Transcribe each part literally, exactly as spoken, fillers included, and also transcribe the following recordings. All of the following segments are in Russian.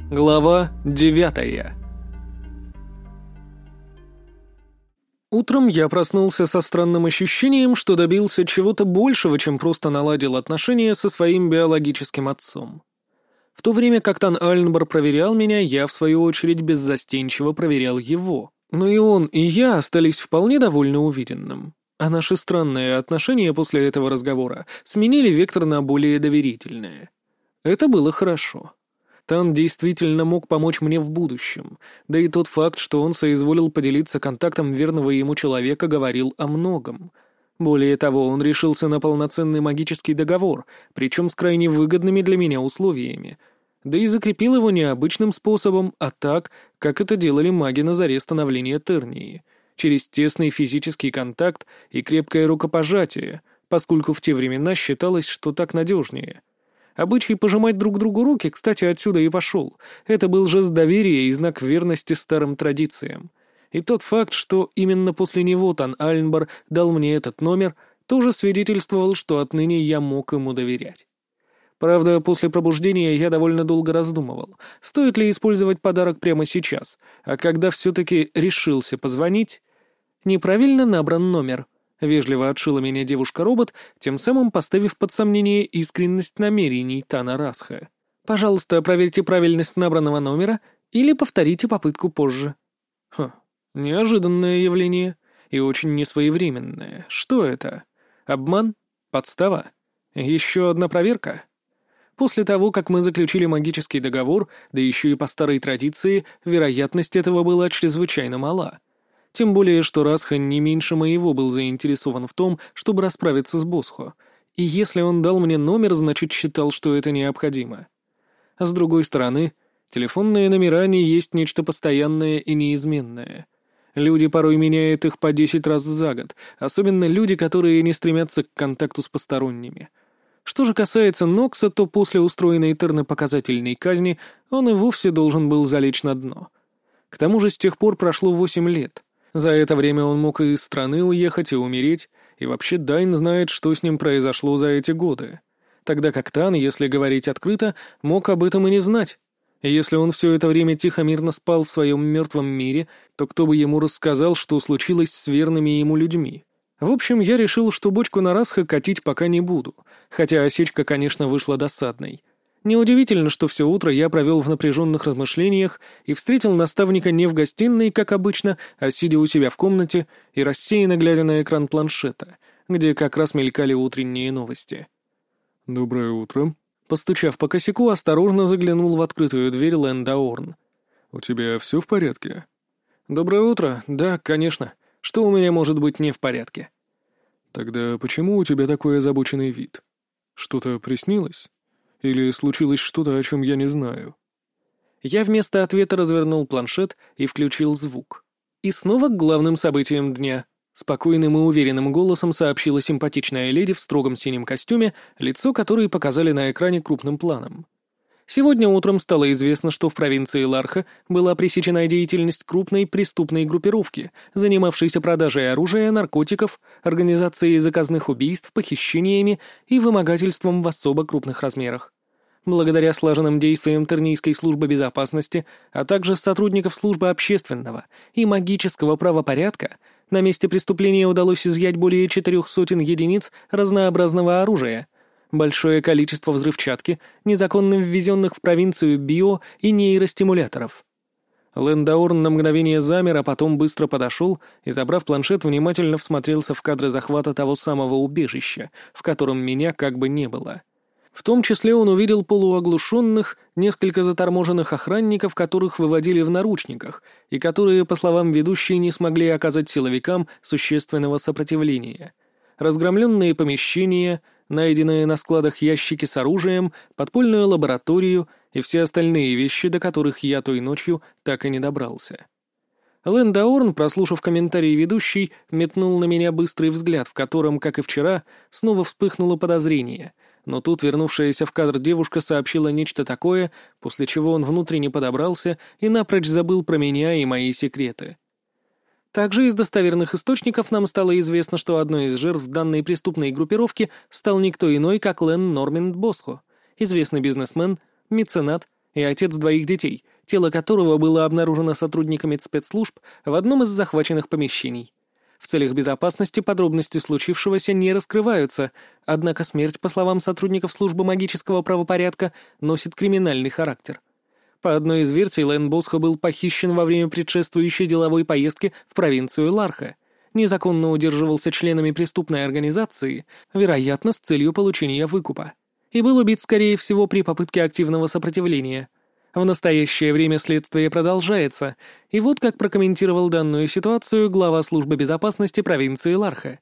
Глава девятая. Утром я проснулся со странным ощущением, что добился чего-то большего, чем просто наладил отношения со своим биологическим отцом. В то время как Тан Альнбор проверял меня, я, в свою очередь, беззастенчиво проверял его. Но и он, и я остались вполне довольны увиденным. А наши странные отношения после этого разговора сменили вектор на более доверительные. Это было хорошо. Тан действительно мог помочь мне в будущем, да и тот факт, что он соизволил поделиться контактом верного ему человека, говорил о многом. Более того, он решился на полноценный магический договор, причем с крайне выгодными для меня условиями, да и закрепил его не обычным способом, а так, как это делали маги на заре становления Тернии, через тесный физический контакт и крепкое рукопожатие, поскольку в те времена считалось, что так надежнее. Обычай пожимать друг другу руки, кстати, отсюда и пошел. Это был жест доверия и знак верности старым традициям. И тот факт, что именно после него Тан Альнбор дал мне этот номер, тоже свидетельствовал, что отныне я мог ему доверять. Правда, после пробуждения я довольно долго раздумывал, стоит ли использовать подарок прямо сейчас, а когда все-таки решился позвонить, неправильно набран номер. Вежливо отшила меня девушка-робот, тем самым поставив под сомнение искренность намерений Тана Расха. «Пожалуйста, проверьте правильность набранного номера или повторите попытку позже». Хм, неожиданное явление и очень несвоевременное. Что это? Обман? Подстава? Еще одна проверка? После того, как мы заключили магический договор, да еще и по старой традиции, вероятность этого была чрезвычайно мала. Тем более, что Расха не меньше моего был заинтересован в том, чтобы расправиться с Босхо. И если он дал мне номер, значит, считал, что это необходимо. А с другой стороны, телефонные номера не есть нечто постоянное и неизменное. Люди порой меняют их по десять раз за год, особенно люди, которые не стремятся к контакту с посторонними. Что же касается Нокса, то после устроенной Терны показательной казни он и вовсе должен был залечь на дно. К тому же с тех пор прошло восемь лет. За это время он мог и из страны уехать, и умереть, и вообще Дайн знает, что с ним произошло за эти годы. Тогда как Тан, если говорить открыто, мог об этом и не знать. И если он все это время тихо-мирно спал в своем мертвом мире, то кто бы ему рассказал, что случилось с верными ему людьми? В общем, я решил, что бочку на Расха катить пока не буду, хотя осечка, конечно, вышла досадной. Неудивительно, что все утро я провел в напряженных размышлениях и встретил наставника не в гостиной, как обычно, а сидя у себя в комнате и рассеянно глядя на экран планшета, где как раз мелькали утренние новости. «Доброе утро», — постучав по косяку, осторожно заглянул в открытую дверь Лендаорн. «У тебя все в порядке?» «Доброе утро. Да, конечно. Что у меня может быть не в порядке?» «Тогда почему у тебя такой озабоченный вид? Что-то приснилось? Или случилось что-то, о чем я не знаю?» Я вместо ответа развернул планшет и включил звук. И снова к главным событиям дня. Спокойным и уверенным голосом сообщила симпатичная леди в строгом синем костюме, лицо которой показали на экране крупным планом. Сегодня утром стало известно, что в провинции Ларха была пресечена деятельность крупной преступной группировки, занимавшейся продажей оружия, наркотиков, организацией заказных убийств, похищениями и вымогательством в особо крупных размерах. Благодаря слаженным действиям Тернийской службы безопасности, а также сотрудников службы общественного и магического правопорядка, на месте преступления удалось изъять более четырех сотен единиц разнообразного оружия, большое количество взрывчатки, незаконно ввезенных в провинцию био- и нейростимуляторов. Лендаорн на мгновение замер, а потом быстро подошел и, забрав планшет, внимательно всмотрелся в кадры захвата того самого убежища, в котором меня как бы не было. В том числе он увидел полуоглушенных, несколько заторможенных охранников, которых выводили в наручниках, и которые, по словам ведущей, не смогли оказать силовикам существенного сопротивления. Разгромленные помещения, найденные на складах ящики с оружием, подпольную лабораторию и все остальные вещи, до которых я той ночью так и не добрался. Лендаорн, прослушав комментарий ведущей, метнул на меня быстрый взгляд, в котором, как и вчера, снова вспыхнуло подозрение, но тут вернувшаяся в кадр девушка сообщила нечто такое, после чего он внутренне подобрался и напрочь забыл про меня и мои секреты. Также из достоверных источников нам стало известно, что одной из жертв данной преступной группировки стал никто иной, как Лен Норминд Босхо, известный бизнесмен, меценат и отец двоих детей, тело которого было обнаружено сотрудниками спецслужб в одном из захваченных помещений. В целях безопасности подробности случившегося не раскрываются, однако смерть, по словам сотрудников службы магического правопорядка, носит криминальный характер. По одной из версий, Лэн Босха был похищен во время предшествующей деловой поездки в провинцию Ларха, незаконно удерживался членами преступной организации, вероятно, с целью получения выкупа, и был убит, скорее всего, при попытке активного сопротивления. В настоящее время следствие продолжается, и вот как прокомментировал данную ситуацию глава службы безопасности провинции Ларха.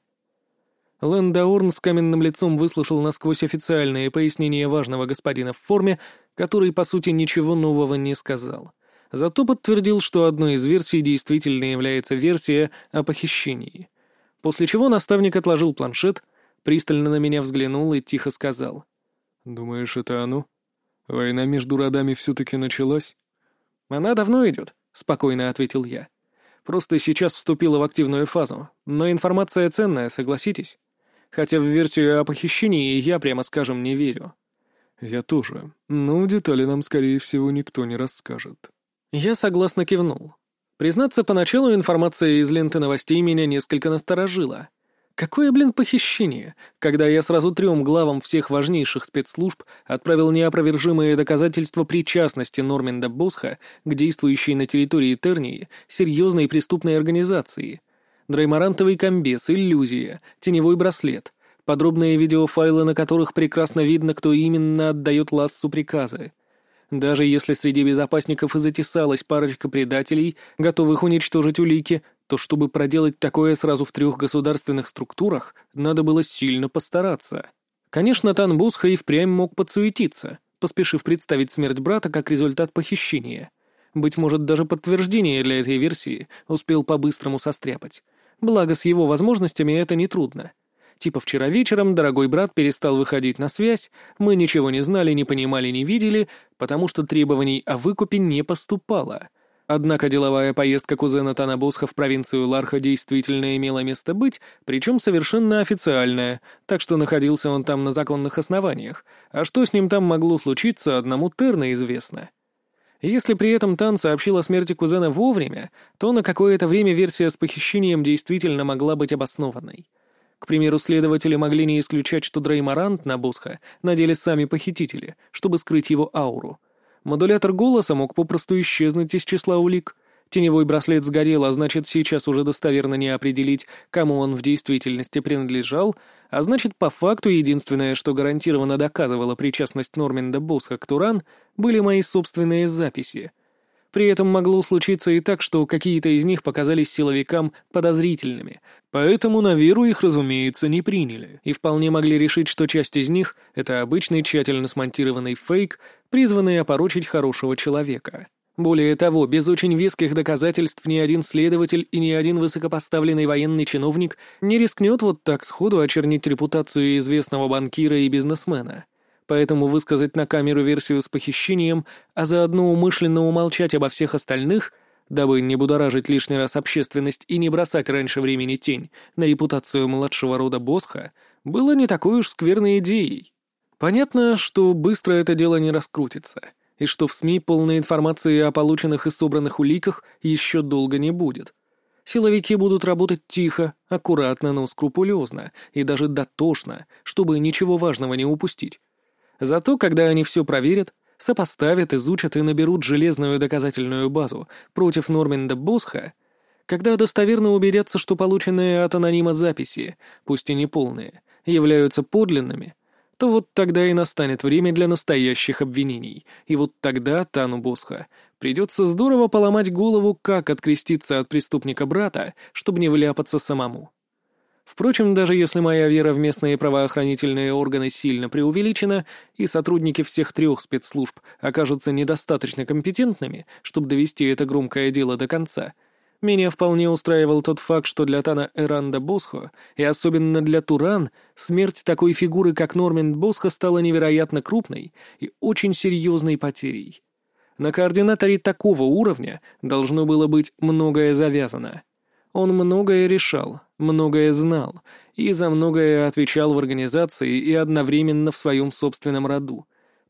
Лэн Даорн с каменным лицом выслушал насквозь официальные пояснения важного господина в форме, который, по сути, ничего нового не сказал. Зато подтвердил, что одной из версий действительно является версия о похищении. После чего наставник отложил планшет, пристально на меня взглянул и тихо сказал: «Думаешь, это оно? Война между родами все-таки началась?» «Она давно идет», — спокойно ответил я. «Просто сейчас вступила в активную фазу, но информация ценная, согласитесь? Хотя в версию о похищении я, прямо скажем, не верю». «Я тоже. Но детали нам, скорее всего, никто не расскажет». Я согласно кивнул. Признаться, поначалу информация из ленты новостей меня несколько насторожила. Какое, блин, похищение, когда я сразу трем главам всех важнейших спецслужб отправил неопровержимые доказательства причастности Норминда Босха к действующей на территории Тернии серьезной преступной организации. Дреймарантовый комбез, иллюзия, теневой браслет, подробные видеофайлы, на которых прекрасно видно, кто именно отдает Лассу приказы. Даже если среди безопасников и затесалась парочка предателей, готовых уничтожить улики, то чтобы проделать такое сразу в трех государственных структурах, надо было сильно постараться. Конечно, Тан Босха и впрямь мог подсуетиться, поспешив представить смерть брата как результат похищения. Быть может, даже подтверждение для этой версии успел по-быстрому состряпать. Благо, с его возможностями это нетрудно. Типа вчера вечером дорогой брат перестал выходить на связь, мы ничего не знали, не понимали, не видели, потому что требований о выкупе не поступало. Однако деловая поездка кузена Тана Босха в провинцию Ларха действительно имела место быть, причем совершенно официальная, так что находился он там на законных основаниях, а что с ним там могло случиться, одному Терна известно. Если при этом Тан сообщил о смерти кузена вовремя, то на какое-то время версия с похищением действительно могла быть обоснованной. К примеру, следователи могли не исключать, что Дреймарант на Босха надели сами похитители, чтобы скрыть его ауру. Модулятор голоса мог попросту исчезнуть из числа улик. Теневой браслет сгорел, а значит, сейчас уже достоверно не определить, кому он в действительности принадлежал, а значит, по факту единственное, что гарантированно доказывало причастность Норминда Босха к Туран, были мои собственные записи. При этом могло случиться и так, что какие-то из них показались силовикам подозрительными, поэтому на веру их, разумеется, не приняли, и вполне могли решить, что часть из них — это обычный тщательно смонтированный фейк, призванный опорочить хорошего человека. Более того, без очень веских доказательств ни один следователь и ни один высокопоставленный военный чиновник не рискнет вот так сходу очернить репутацию известного банкира и бизнесмена. Поэтому высказать на камеру версию с похищением, а заодно умышленно умолчать обо всех остальных, дабы не будоражить лишний раз общественность и не бросать раньше времени тень на репутацию младшего рода Босха, было не такой уж скверной идеей. Понятно, что быстро это дело не раскрутится, и что в СМИ полной информации о полученных и собранных уликах еще долго не будет. Силовики будут работать тихо, аккуратно, но скрупулезно и даже дотошно, чтобы ничего важного не упустить. Зато, когда они все проверят, сопоставят, изучат и наберут железную доказательную базу против Норминда Босха, когда достоверно убедятся, что полученные от анонима записи, пусть и неполные, являются подлинными, то вот тогда и настанет время для настоящих обвинений, и вот тогда Тану Босха придется здорово поломать голову, как откреститься от преступника брата, чтобы не вляпаться самому. Впрочем, даже если моя вера в местные правоохранительные органы сильно преувеличена, и сотрудники всех трех спецслужб окажутся недостаточно компетентными, чтобы довести это громкое дело до конца, меня вполне устраивал тот факт, что для Тана Эранда Босхо, и особенно для Туран, смерть такой фигуры, как Норминд Босха, стала невероятно крупной и очень серьезной потерей. На координаторе такого уровня должно было быть многое завязано. Он многое решал, многое знал и за многое отвечал в организации и одновременно в своем собственном роду.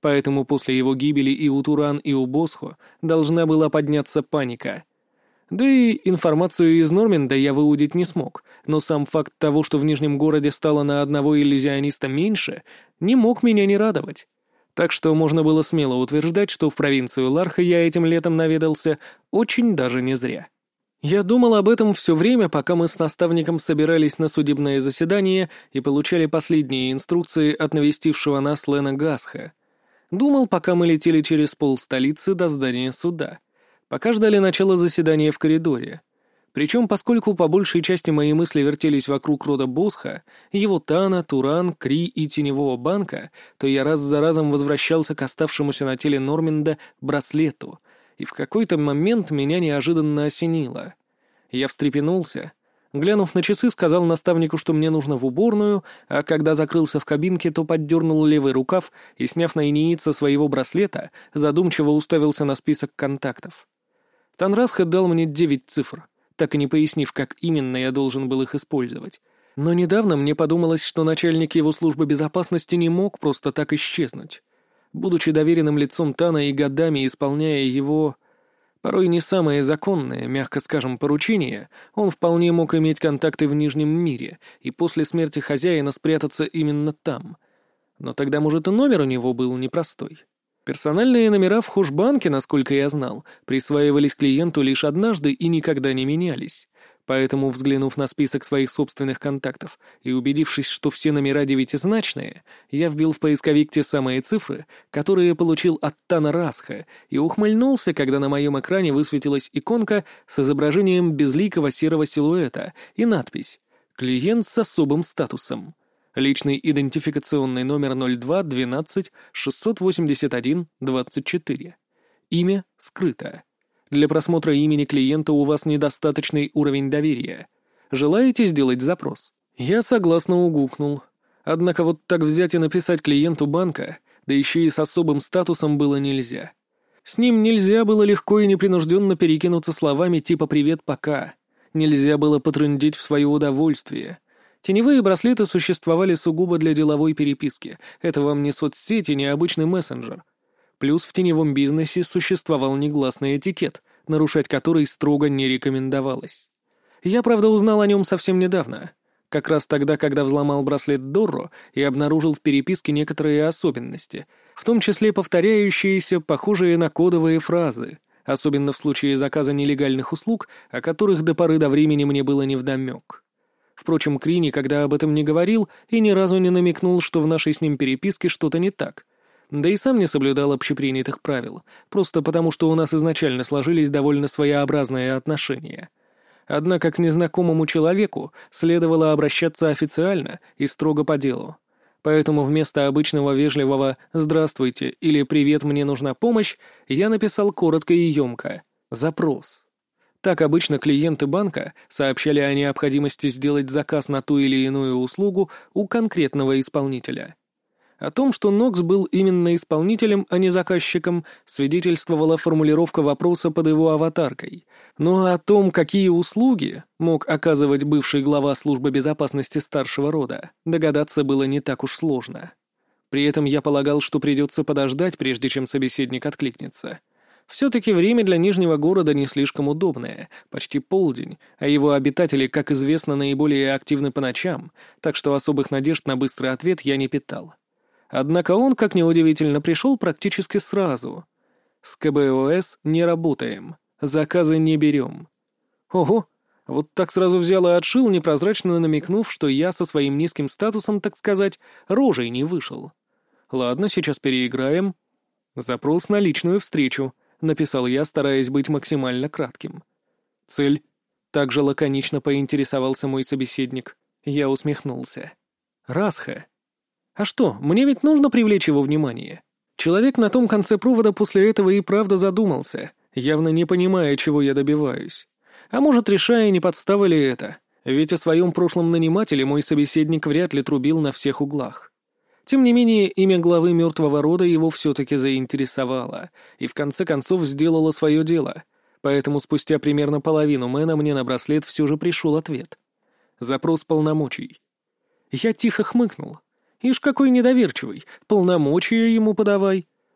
поэтому после его гибели и у Туран, и у Босхо должна была подняться паника. Да и информацию из Норминда я выудить не смог, но сам факт того, что в Нижнем городе стало на одного иллюзиониста меньше, не мог меня не радовать. Так что можно было смело утверждать, что в провинцию Ларха я этим летом наведался очень даже не зря. Я думал об этом все время, пока мы с наставником собирались на судебное заседание и получали последние инструкции от навестившего нас Лена Гасха. Думал, пока мы летели через полстолицы до здания суда. Пока ждали начала заседания в коридоре. Причем, поскольку по большей части мои мысли вертелись вокруг рода Босха, его Тана, Туран, Кри и Теневого банка, то я раз за разом возвращался к оставшемуся на теле Норминда браслету, и в какой-то момент меня неожиданно осенило. Я встрепенулся. Глянув на часы, сказал наставнику, что мне нужно в уборную, а когда закрылся в кабинке, то поддернул левый рукав и, сняв на инеид со своего браслета, задумчиво уставился на список контактов. Танрасха дал мне девять цифр, так и не пояснив, как именно я должен был их использовать. Но недавно мне подумалось, что начальник его службы безопасности не мог просто так исчезнуть. Будучи доверенным лицом Тана и годами исполняя его, порой не самые законные, мягко скажем, поручения, он вполне мог иметь контакты в Нижнем мире и после смерти хозяина спрятаться именно там. Но тогда, может, и номер у него был непростой. Персональные номера в Хушбанке, насколько я знал, присваивались клиенту лишь однажды и никогда не менялись. Поэтому, взглянув на список своих собственных контактов и убедившись, что все номера девятизначные, я вбил в поисковик те самые цифры, которые получил от Тана Расха, и ухмыльнулся, когда на моем экране высветилась иконка с изображением безликого серого силуэта и надпись «Клиент с особым статусом». Личный идентификационный номер ноль два двенадцать шестьсот восемьдесят один двадцать четыре. Имя скрыто. Для просмотра имени клиента у вас недостаточный уровень доверия. Желаете сделать запрос? Я согласно угукнул. Однако вот так взять и написать клиенту банка, да еще и с особым статусом, было нельзя. С ним нельзя было легко и непринужденно перекинуться словами типа «привет, пока». Нельзя было потрындеть в свое удовольствие. Теневые браслеты существовали сугубо для деловой переписки. Это вам не соцсети, не обычный мессенджер. Плюс в теневом бизнесе существовал негласный этикет, нарушать который строго не рекомендовалось. Я, правда, узнал о нем совсем недавно. Как раз тогда, когда взломал браслет Дорро и обнаружил в переписке некоторые особенности, в том числе повторяющиеся, похожие на кодовые фразы, особенно в случае заказа нелегальных услуг, о которых до поры до времени мне было невдомек. Впрочем, Кри никогда об этом не говорил и ни разу не намекнул, что в нашей с ним переписке что-то не так. Да и сам не соблюдал общепринятых правил, просто потому что у нас изначально сложились довольно своеобразные отношения. Однако к незнакомому человеку следовало обращаться официально и строго по делу. Поэтому вместо обычного вежливого «Здравствуйте» или «Привет, мне нужна помощь» я написал коротко и емко «Запрос». Так обычно клиенты банка сообщали о необходимости сделать заказ на ту или иную услугу у конкретного исполнителя. О том, что Нокс был именно исполнителем, а не заказчиком, свидетельствовала формулировка вопроса под его аватаркой. Но о том, какие услуги мог оказывать бывший глава службы безопасности старшего рода, догадаться было не так уж сложно. При этом я полагал, что придется подождать, прежде чем собеседник откликнется. Все-таки время для Нижнего города не слишком удобное, почти полдень, а его обитатели, как известно, наиболее активны по ночам, так что особых надежд на быстрый ответ я не питал. Однако он, как неудивительно, пришел практически сразу. С КБОС не работаем, заказы не берем. Ого, вот так сразу взял и отшил, непрозрачно намекнув, что я со своим низким статусом, так сказать, рожей не вышел. Ладно, сейчас переиграем. Запрос на личную встречу. Написал я, стараясь быть максимально кратким. «Цель?» — также лаконично поинтересовался мой собеседник. Я усмехнулся. «Расха. А что, мне ведь нужно привлечь его внимание?» Человек на том конце провода после этого и правда задумался, явно не понимая, чего я добиваюсь. А может, решая, не подстава ли это, ведь о своем прошлом нанимателе мой собеседник вряд ли трубил на всех углах. Тем не менее, имя главы мертвого рода его все-таки заинтересовало и в конце концов сделало свое дело, поэтому спустя примерно половину мэна мне на браслет все же пришел ответ. Запрос полномочий. Я тихо хмыкнул. Ишь, какой недоверчивый, полномочия ему подавай.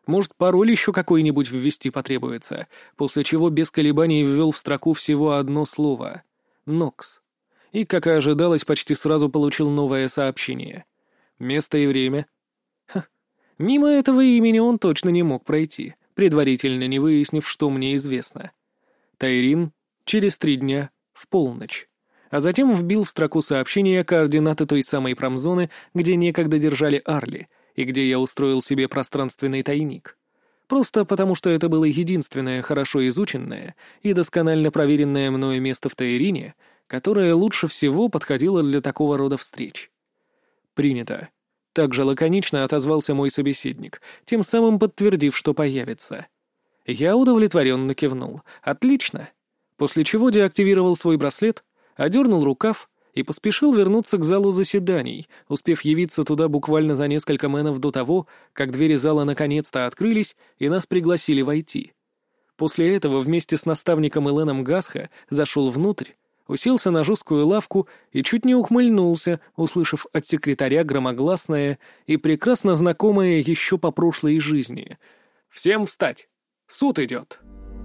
Может, пароль еще какой-нибудь ввести потребуется, после чего без колебаний ввел в строку всего одно слово — «Нокс». И, как и ожидалось, почти сразу получил новое сообщение. Место и время. Ха. Мимо этого имени он точно не мог пройти, предварительно не выяснив, что мне известно. Тайрин, через три дня, в полночь. А затем вбил в строку сообщения координаты той самой промзоны, где некогда держали Арли, и где я устроил себе пространственный тайник. Просто потому, что это было единственное хорошо изученное и досконально проверенное мною место в Тайрине, которое лучше всего подходило для такого рода встреч. «Принято». Также лаконично отозвался мой собеседник, тем самым подтвердив, что появится. Я удовлетворенно кивнул. «Отлично». После чего деактивировал свой браслет, одернул рукав и поспешил вернуться к залу заседаний, успев явиться туда буквально за несколько мэнов до того, как двери зала наконец-то открылись и нас пригласили войти. После этого вместе с наставником Эленом Гасха зашел внутрь, уселся на жесткую лавку и чуть не ухмыльнулся, услышав от секретаря громогласное и прекрасно знакомое еще по прошлой жизни: «Всем встать! Суд идет!»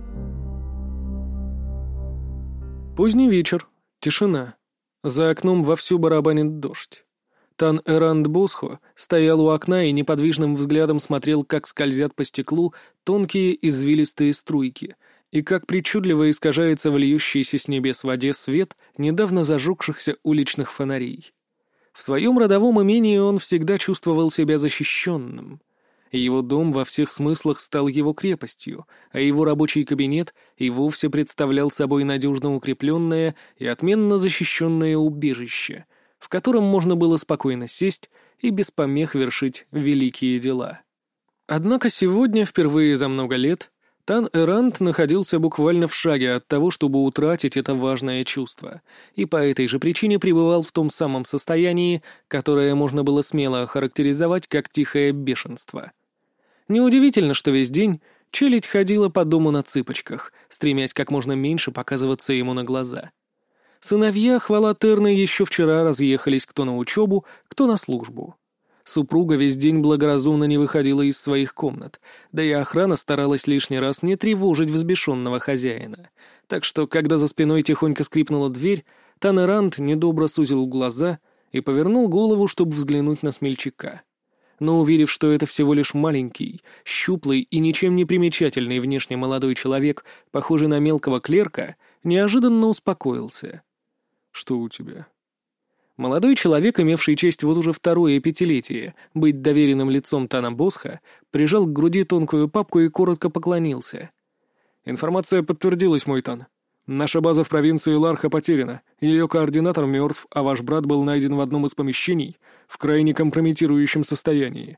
Поздний вечер, тишина. За окном вовсю барабанит дождь. Тан-Эранд Босхо стоял у окна и неподвижным взглядом смотрел, как скользят по стеклу тонкие извилистые струйки, и как причудливо искажается в льющейся с небес воде свет недавно зажегшихся уличных фонарей. В своем родовом имении он всегда чувствовал себя защищенным. Его дом во всех смыслах стал его крепостью, а его рабочий кабинет и вовсе представлял собой надежно укрепленное и отменно защищенное убежище, в котором можно было спокойно сесть и без помех вершить великие дела. Однако сегодня, впервые за много лет, Тан-Эранд находился буквально в шаге от того, чтобы утратить это важное чувство, и по этой же причине пребывал в том самом состоянии, которое можно было смело охарактеризовать как тихое бешенство. Неудивительно, что весь день челядь ходила по дому на цыпочках, стремясь как можно меньше показываться ему на глаза. Сыновья, хвала Терны, еще вчера разъехались кто на учебу, кто на службу. Супруга весь день благоразумно не выходила из своих комнат, да и охрана старалась лишний раз не тревожить взбешенного хозяина. Так что, когда за спиной тихонько скрипнула дверь, Тан-Эранд недобро сузил глаза и повернул голову, чтобы взглянуть на смельчака. Но, уверив, что это всего лишь маленький, щуплый и ничем не примечательный внешне молодой человек, похожий на мелкого клерка, неожиданно успокоился. «Что у тебя?» Молодой человек, имевший честь вот уже второе пятилетие быть доверенным лицом Тана Босха, прижал к груди тонкую папку и коротко поклонился. «Информация подтвердилась, мой Тан. Наша база в провинции Ларха потеряна, ее координатор мертв, а ваш брат был найден в одном из помещений в крайне компрометирующем состоянии».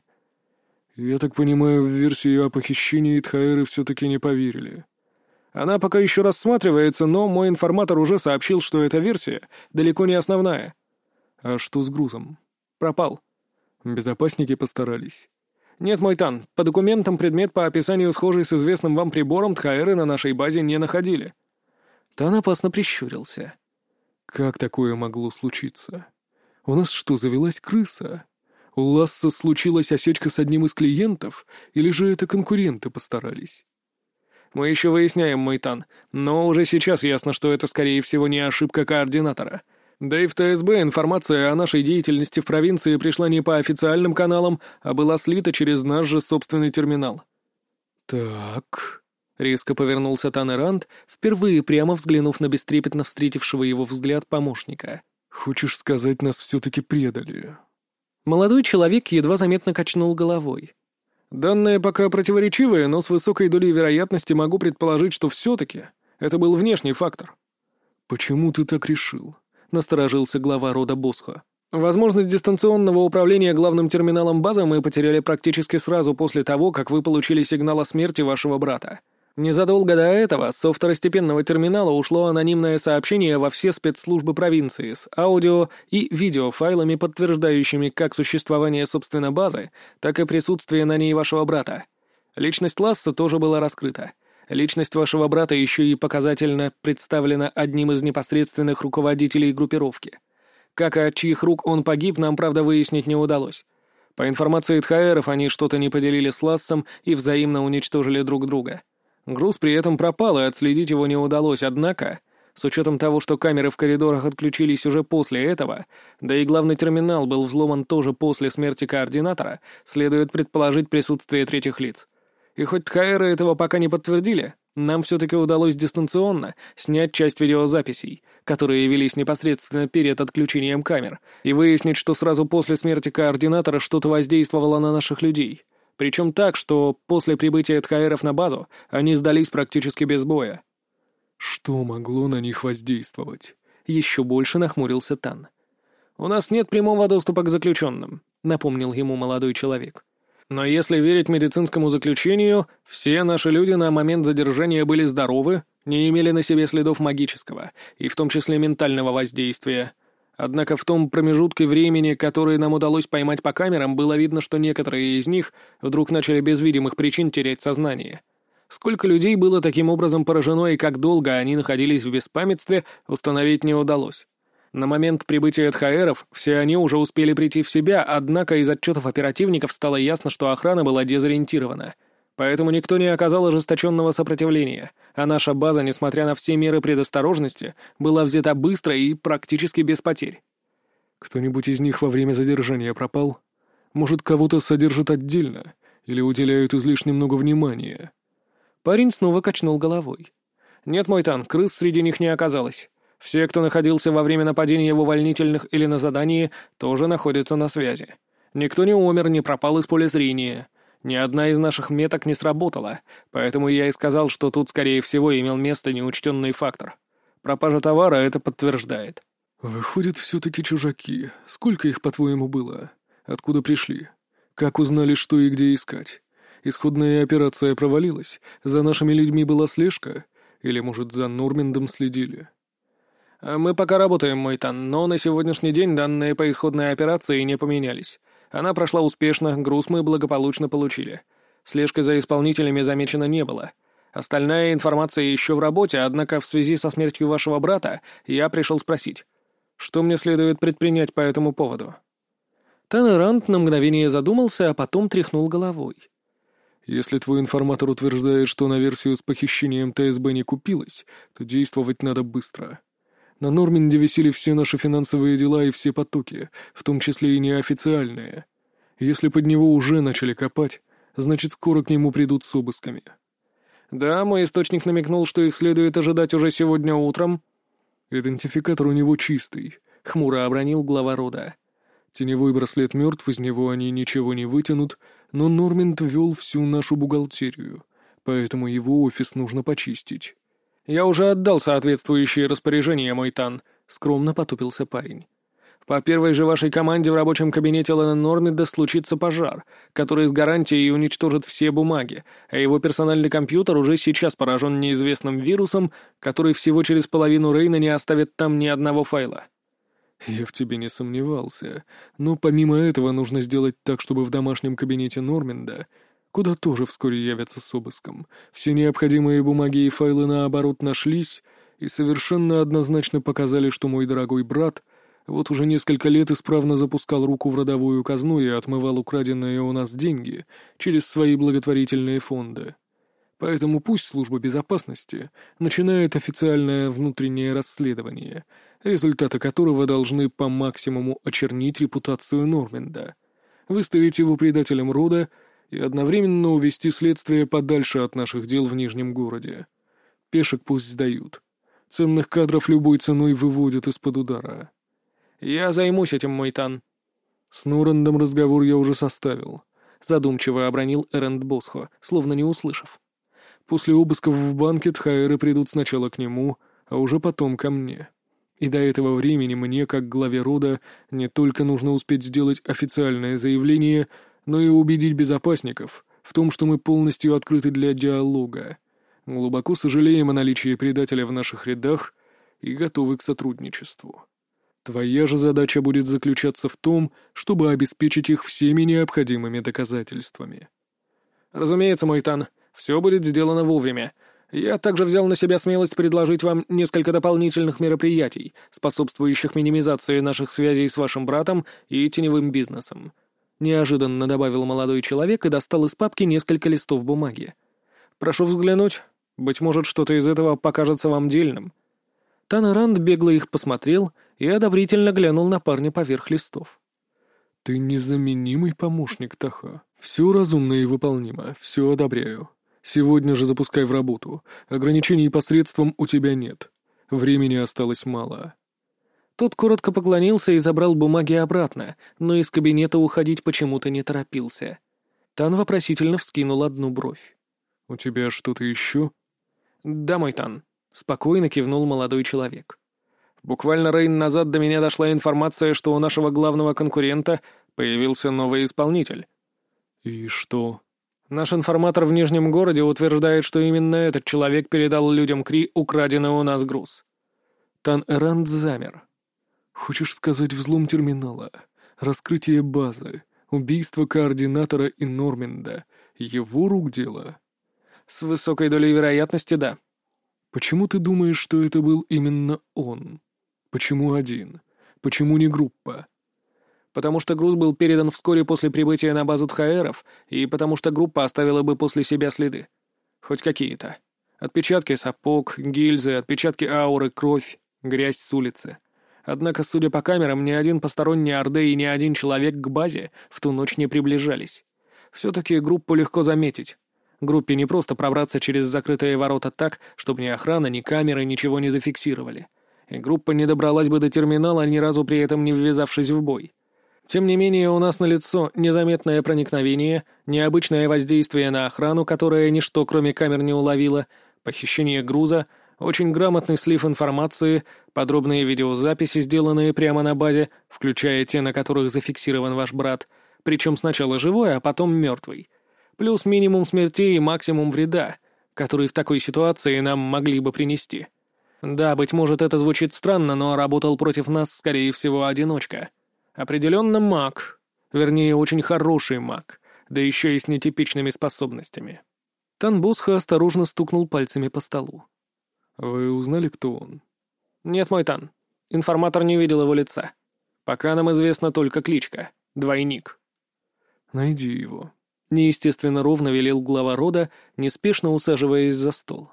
«Я так понимаю, в версию о похищении Тхаэры все-таки не поверили». «Она пока еще рассматривается, но мой информатор уже сообщил, что эта версия далеко не основная». «А что с грузом?» «Пропал». «Безопасники постарались». «Нет, мой Тан, по документам предмет по описанию схожий с известным вам прибором Тхаэры на нашей базе не находили». Тан опасно прищурился. «Как такое могло случиться? У нас что, завелась крыса? У Ласса случилась осечка с одним из клиентов, или же это конкуренты постарались?» «Мы еще выясняем, мой Тан, но уже сейчас ясно, что это, скорее всего, не ошибка координатора. Да и в ТСБ информация о нашей деятельности в провинции пришла не по официальным каналам, а была слита через наш же собственный терминал». «Так...» — резко повернулся Тан-Эранд, впервые прямо взглянув на бестрепетно встретившего его взгляд помощника. «Хочешь сказать, нас все-таки предали?» Молодой человек едва заметно качнул головой. «Данные пока противоречивые, но с высокой долей вероятности могу предположить, что все-таки это был внешний фактор». «Почему ты так решил?» — насторожился глава рода Босха. «Возможность дистанционного управления главным терминалом базы мы потеряли практически сразу после того, как вы получили сигнал о смерти вашего брата. Незадолго до этого со второстепенного терминала ушло анонимное сообщение во все спецслужбы провинции с аудио и видеофайлами, подтверждающими как существование собственной базы, так и присутствие на ней вашего брата. Личность Ласса тоже была раскрыта. Личность вашего брата еще и показательно представлена одним из непосредственных руководителей группировки. Как и от чьих рук он погиб, нам, правда, выяснить не удалось. По информации тхаэров, они что-то не поделили с Лассом и взаимно уничтожили друг друга. Груз при этом пропал, и отследить его не удалось, однако, с учетом того, что камеры в коридорах отключились уже после этого, да и главный терминал был взломан тоже после смерти координатора, следует предположить присутствие третьих лиц. И хоть тхаэры этого пока не подтвердили, нам все-таки удалось дистанционно снять часть видеозаписей, которые велись непосредственно перед отключением камер, и выяснить, что сразу после смерти координатора что-то воздействовало на наших людей. Причем так, что после прибытия тхаэров на базу они сдались практически без боя. «Что могло на них воздействовать?» Еще больше нахмурился Тан. «У нас нет прямого доступа к заключенным», — напомнил ему молодой человек. «Но если верить медицинскому заключению, все наши люди на момент задержания были здоровы, не имели на себе следов магического, и в том числе ментального воздействия. Однако в том промежутке времени, который нам удалось поймать по камерам, было видно, что некоторые из них вдруг начали без видимых причин терять сознание. Сколько людей было таким образом поражено и как долго они находились в беспамятстве, установить не удалось. На момент прибытия тхаэров все они уже успели прийти в себя, однако из отчетов оперативников стало ясно, что охрана была дезориентирована. Поэтому никто не оказал ожесточенного сопротивления, а наша база, несмотря на все меры предосторожности, была взята быстро и практически без потерь. Кто-нибудь из них во время задержания пропал? Может, кого-то содержат отдельно или уделяют излишне много внимания?» Парень снова качнул головой. «Нет, мой Тан, крыс среди них не оказалось. Все, кто находился во время нападения в увольнительных или на задании, тоже находятся на связи. Никто не умер, не пропал из поля зрения. Ни одна из наших меток не сработала, поэтому я и сказал, что тут, скорее всего, имел место неучтенный фактор. Пропажа товара это подтверждает». «Выходят, все-таки чужаки. Сколько их, по-твоему, было? Откуда пришли? Как узнали, что и где искать? Исходная операция провалилась, за нашими людьми была слежка? Или, может, за Норминдом следили?» «Мы пока работаем, мой Тан, но на сегодняшний день данные по исходной операции не поменялись. Она прошла успешно, груз мы благополучно получили. Слежкой за исполнителями замечено не было. Остальная информация еще в работе, однако в связи со смертью вашего брата я пришел спросить, что мне следует предпринять по этому поводу». Танерант на мгновение задумался, а потом тряхнул головой. «Если твой информатор утверждает, что на версию с похищением ТСБ не купилась, то действовать надо быстро. На Норминде висели все наши финансовые дела и все потоки, в том числе и неофициальные. Если под него уже начали копать, значит, скоро к нему придут с обысками». «Да, мой источник намекнул, что их следует ожидать уже сегодня утром». «Идентификатор у него чистый», — хмуро обронил глава рода. «Теневой браслет мертв, из него они ничего не вытянут, но Норминд ввел всю нашу бухгалтерию, поэтому его офис нужно почистить». «Я уже отдал соответствующие распоряжения, мой Тан», — скромно потупился парень. «По первой же вашей команде в рабочем кабинете Лена Норминда случится пожар, который с гарантией уничтожит все бумаги, а его персональный компьютер уже сейчас поражен неизвестным вирусом, который всего через половину Рейна не оставит там ни одного файла». «Я в тебе не сомневался, но помимо этого нужно сделать так, чтобы в домашнем кабинете Норминда, куда тоже вскоре явятся с обыском, все необходимые бумаги и файлы наоборот нашлись и совершенно однозначно показали, что мой дорогой брат вот уже несколько лет исправно запускал руку в родовую казну и отмывал украденные у нас деньги через свои благотворительные фонды. Поэтому пусть служба безопасности начинает официальное внутреннее расследование, результаты которого должны по максимуму очернить репутацию Норминда, выставить его предателем рода и одновременно увести следствие подальше от наших дел в Нижнем городе. Пешек пусть сдают. Ценных кадров любой ценой выводят из-под удара. «Я займусь этим, мой Тан». «С Норрендом разговор я уже составил», — задумчиво обронил Эренд Босхо, словно не услышав. «После обысков в банке тхаэры придут сначала к нему, а уже потом ко мне. И до этого времени мне, как главе рода, не только нужно успеть сделать официальное заявление, но и убедить безопасников в том, что мы полностью открыты для диалога. Глубоко сожалеем о наличии предателя в наших рядах и готовы к сотрудничеству. Твоя же задача будет заключаться в том, чтобы обеспечить их всеми необходимыми доказательствами». «Разумеется, мой Тан, все будет сделано вовремя. Я также взял на себя смелость предложить вам несколько дополнительных мероприятий, способствующих минимизации наших связей с вашим братом и теневым бизнесом. — неожиданно добавил молодой человек и достал из папки несколько листов бумаги. «Прошу взглянуть. Быть может, что-то из этого покажется вам дельным». Танаранд бегло их посмотрел и одобрительно глянул на парня поверх листов. «Ты незаменимый помощник, Таха. Все разумно и выполнимо, все одобряю. Сегодня же запускай в работу. Ограничений по средствам у тебя нет. Времени осталось мало». Тот коротко поклонился и забрал бумаги обратно, но из кабинета уходить почему-то не торопился. Тан вопросительно вскинул одну бровь. «У тебя что-то еще?» «Да, мой Тан», — спокойно кивнул молодой человек. «Буквально рейн назад до меня дошла информация, что у нашего главного конкурента появился новый исполнитель». «И что?» «Наш информатор в Нижнем городе утверждает, что именно этот человек передал людям Кри украденный у нас груз». Тан-Эранд замер. «Хочешь сказать взлом терминала, раскрытие базы, убийство координатора и Норменда, его рук дело?» «С высокой долей вероятности, да». «Почему ты думаешь, что это был именно он? Почему один? Почему не группа?» «Потому что груз был передан вскоре после прибытия на базу Тхаэров, и потому что группа оставила бы после себя следы. Хоть какие-то. Отпечатки сапог, гильзы, отпечатки ауры, кровь, грязь с улицы. Однако, судя по камерам, ни один посторонний Орды и ни один человек к базе в ту ночь не приближались. Все-таки группу легко заметить. Группе не просто пробраться через закрытые ворота так, чтобы ни охрана, ни камеры ничего не зафиксировали. И группа не добралась бы до терминала, ни разу при этом не ввязавшись в бой. Тем не менее, у нас налицо незаметное проникновение, необычное воздействие на охрану, которое ничто кроме камер не уловило, похищение груза, очень грамотный слив информации, подробные видеозаписи, сделанные прямо на базе, включая те, на которых зафиксирован ваш брат, причем сначала живой, а потом мертвый. Плюс минимум смертей и максимум вреда, который в такой ситуации нам могли бы принести. Да, быть может, это звучит странно, но работал против нас, скорее всего, одиночка. Определенно маг. Вернее, очень хороший маг, да еще и с нетипичными способностями. Танбосха осторожно стукнул пальцами по столу. «Вы узнали, кто он?» «Нет, мой Тан. Информатор не видел его лица. Пока нам известна только кличка. Двойник». «Найди его». Неестественно ровно велел глава рода, неспешно усаживаясь за стол.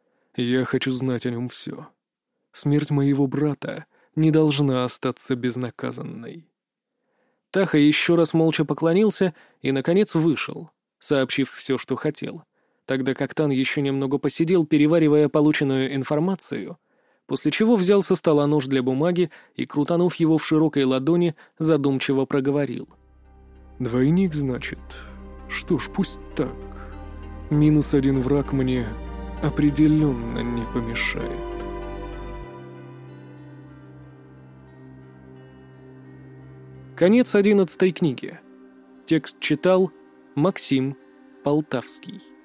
«Я хочу знать о нем все. Смерть моего брата не должна остаться безнаказанной». Таха еще раз молча поклонился и, наконец, вышел, сообщив все, что хотел, тогда как Тан еще немного посидел, переваривая полученную информацию, после чего взял со стола нож для бумаги и, крутанув его в широкой ладони, задумчиво проговорил. «Двойник, значит? Что ж, пусть так. Минус один враг мне определенно не помешает». Конец одиннадцатой книги. Текст читал Максим Полтавский.